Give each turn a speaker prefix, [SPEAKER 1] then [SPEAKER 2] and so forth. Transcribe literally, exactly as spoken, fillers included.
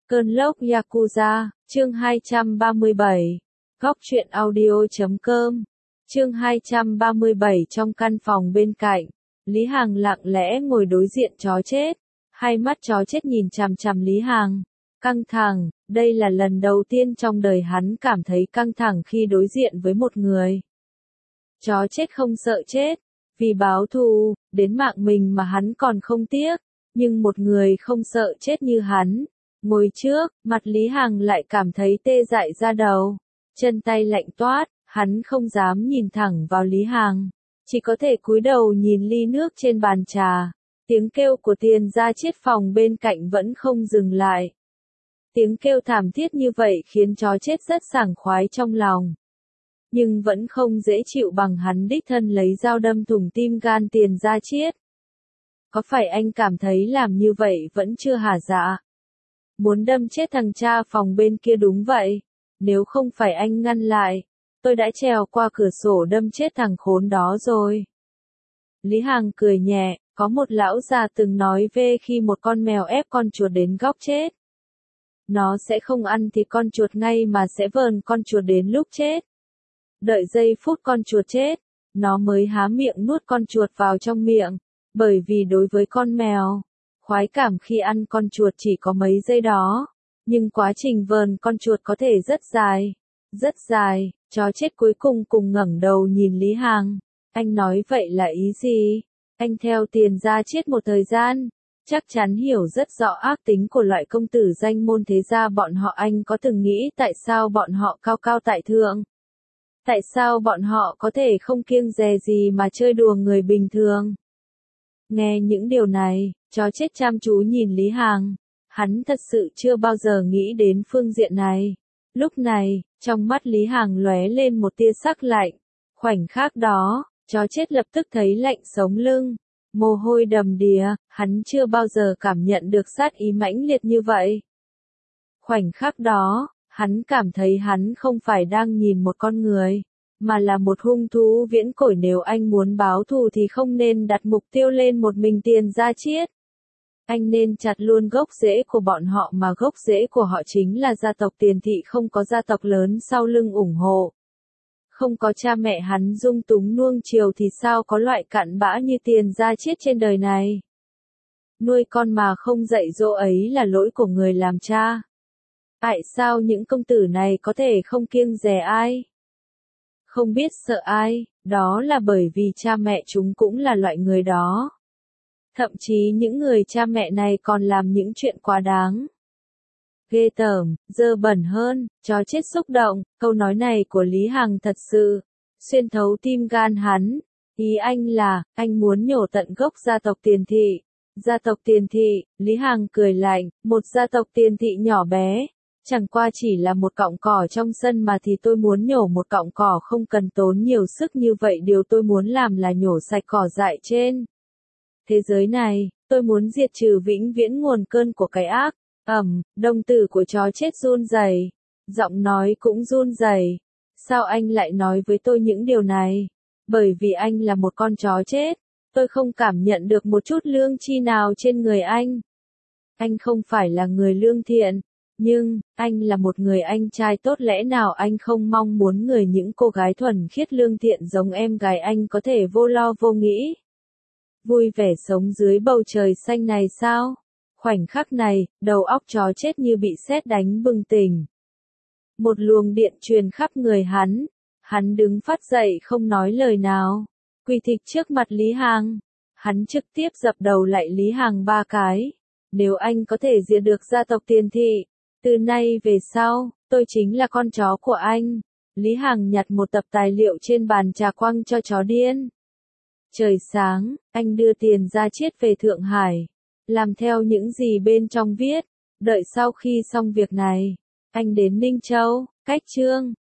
[SPEAKER 1] Cơn lốc Yakuza, chương hai trăm ba mươi bảy. Góc truyện audio chấm com. Chương hai trăm ba mươi bảy. Trong căn phòng bên cạnh, Lý Hằng lặng lẽ ngồi đối diện chó chết. Hai mắt chó chết nhìn chằm chằm Lý Hằng. Căng thẳng, đây là lần đầu tiên trong đời hắn cảm thấy căng thẳng khi đối diện với một người. Chó chết không sợ chết, vì báo thù, đến mạng mình mà hắn còn không tiếc, nhưng một người không sợ chết như hắn. Ngồi trước, mặt Lý Hằng lại cảm thấy tê dại da đầu, chân tay lạnh toát, hắn không dám nhìn thẳng vào Lý Hằng, chỉ có thể cúi đầu nhìn ly nước trên bàn trà. Tiếng kêu của Tiền Gia Chiết phòng bên cạnh vẫn không dừng lại. Tiếng kêu thảm thiết như vậy khiến chó chết rất sảng khoái trong lòng. Nhưng vẫn không dễ chịu bằng hắn đích thân lấy dao đâm thủng tim gan Tiền Gia Chiết. Có phải anh cảm thấy làm như vậy vẫn chưa hả dạ? Muốn đâm chết thằng cha phòng bên kia đúng vậy. Nếu không phải anh ngăn lại, tôi đã trèo qua cửa sổ đâm chết thằng khốn đó rồi. Lý Hằng cười nhẹ, có một lão già từng nói về khi một con mèo ép con chuột đến góc chết. Nó sẽ không ăn thì con chuột ngay mà sẽ vờn con chuột đến lúc chết. Đợi giây phút con chuột chết, nó mới há miệng nuốt con chuột vào trong miệng, bởi vì đối với con mèo, khoái cảm khi ăn con chuột chỉ có mấy giây đó, nhưng quá trình vờn con chuột có thể rất dài, rất dài. Chó chết cuối cùng cùng ngẩng đầu nhìn Lý Hằng. Anh nói vậy là ý gì? Anh theo Tiền Gia Chiết một thời gian, chắc chắn hiểu rất rõ ác tính của loại công tử danh môn thế gia bọn họ. Anh có từng nghĩ tại sao bọn họ cao cao tại thượng? Tại sao bọn họ có thể không kiêng dè gì mà chơi đùa người bình thường? Nghe những điều này, chó chết chăm chú nhìn Lý Hằng. Hắn thật sự chưa bao giờ nghĩ đến phương diện này. Lúc này, trong mắt Lý Hằng lóe lên một tia sắc lạnh. Khoảnh khắc đó, chó chết lập tức thấy lạnh sống lưng. Mồ hôi đầm đìa, hắn chưa bao giờ cảm nhận được sát ý mãnh liệt như vậy. Khoảnh khắc đó, hắn cảm thấy hắn không phải đang nhìn một con người, mà là một hung thú viễn cổ. Nếu anh muốn báo thù thì không nên đặt mục tiêu lên một mình Tiền Gia Chiết. Anh nên chặt luôn gốc rễ của bọn họ, mà gốc rễ của họ chính là gia tộc Tiền Thị. Không có gia tộc lớn sau lưng ủng hộ, không có cha mẹ hắn dung túng nuông chiều thì sao có loại cặn bã như Tiền Gia Chiết trên đời này. Nuôi con mà không dạy dỗ ấy là lỗi của người làm cha. Tại sao những công tử này có thể không kiêng dè ai? Không biết sợ ai, đó là bởi vì cha mẹ chúng cũng là loại người đó. Thậm chí những người cha mẹ này còn làm những chuyện quá đáng, ghê tởm, dơ bẩn hơn. Chó chết xúc động, câu nói này của Lý Hằng thật sự xuyên thấu tim gan hắn. Ý anh là, anh muốn nhổ tận gốc gia tộc Tiền Thị. Gia tộc Tiền Thị, Lý Hằng cười lạnh, một gia tộc Tiền Thị nhỏ bé, chẳng qua chỉ là một cọng cỏ trong sân mà thì tôi muốn nhổ một cọng cỏ không cần tốn nhiều sức như vậy. Điều tôi muốn làm là nhổ sạch cỏ dại trên thế giới này. Tôi muốn diệt trừ vĩnh viễn nguồn cơn của cái ác. Ầm, đồng tử của chó chết run rẩy, giọng nói cũng run rẩy. Sao anh lại nói với tôi những điều này? Bởi vì anh là một con chó chết, tôi không cảm nhận được một chút lương tri nào trên người anh. Anh không phải là người lương thiện, nhưng anh là một người anh trai tốt. Lẽ nào anh không mong muốn người những cô gái thuần khiết lương thiện giống em gái anh có thể vô lo vô nghĩ, vui vẻ sống dưới bầu trời xanh này sao? Khoảnh khắc này, đầu óc chó chết như bị sét đánh bừng tỉnh. Một luồng điện truyền khắp người hắn. Hắn đứng phát dậy không nói lời nào, quỳ thịch trước mặt Lý Hằng. Hắn trực tiếp dập đầu lạy Lý Hằng ba cái. Nếu anh có thể diệt được gia tộc Tiền Thị, từ nay về sau, tôi chính là con chó của anh. Lý Hằng nhặt một tập tài liệu trên bàn trà quăng cho chó điên. Trời sáng, anh đưa Tiền Gia Chiết về Thượng Hải, làm theo những gì bên trong viết. Đợi sau khi xong việc này, anh đến Ninh Châu, cách Trương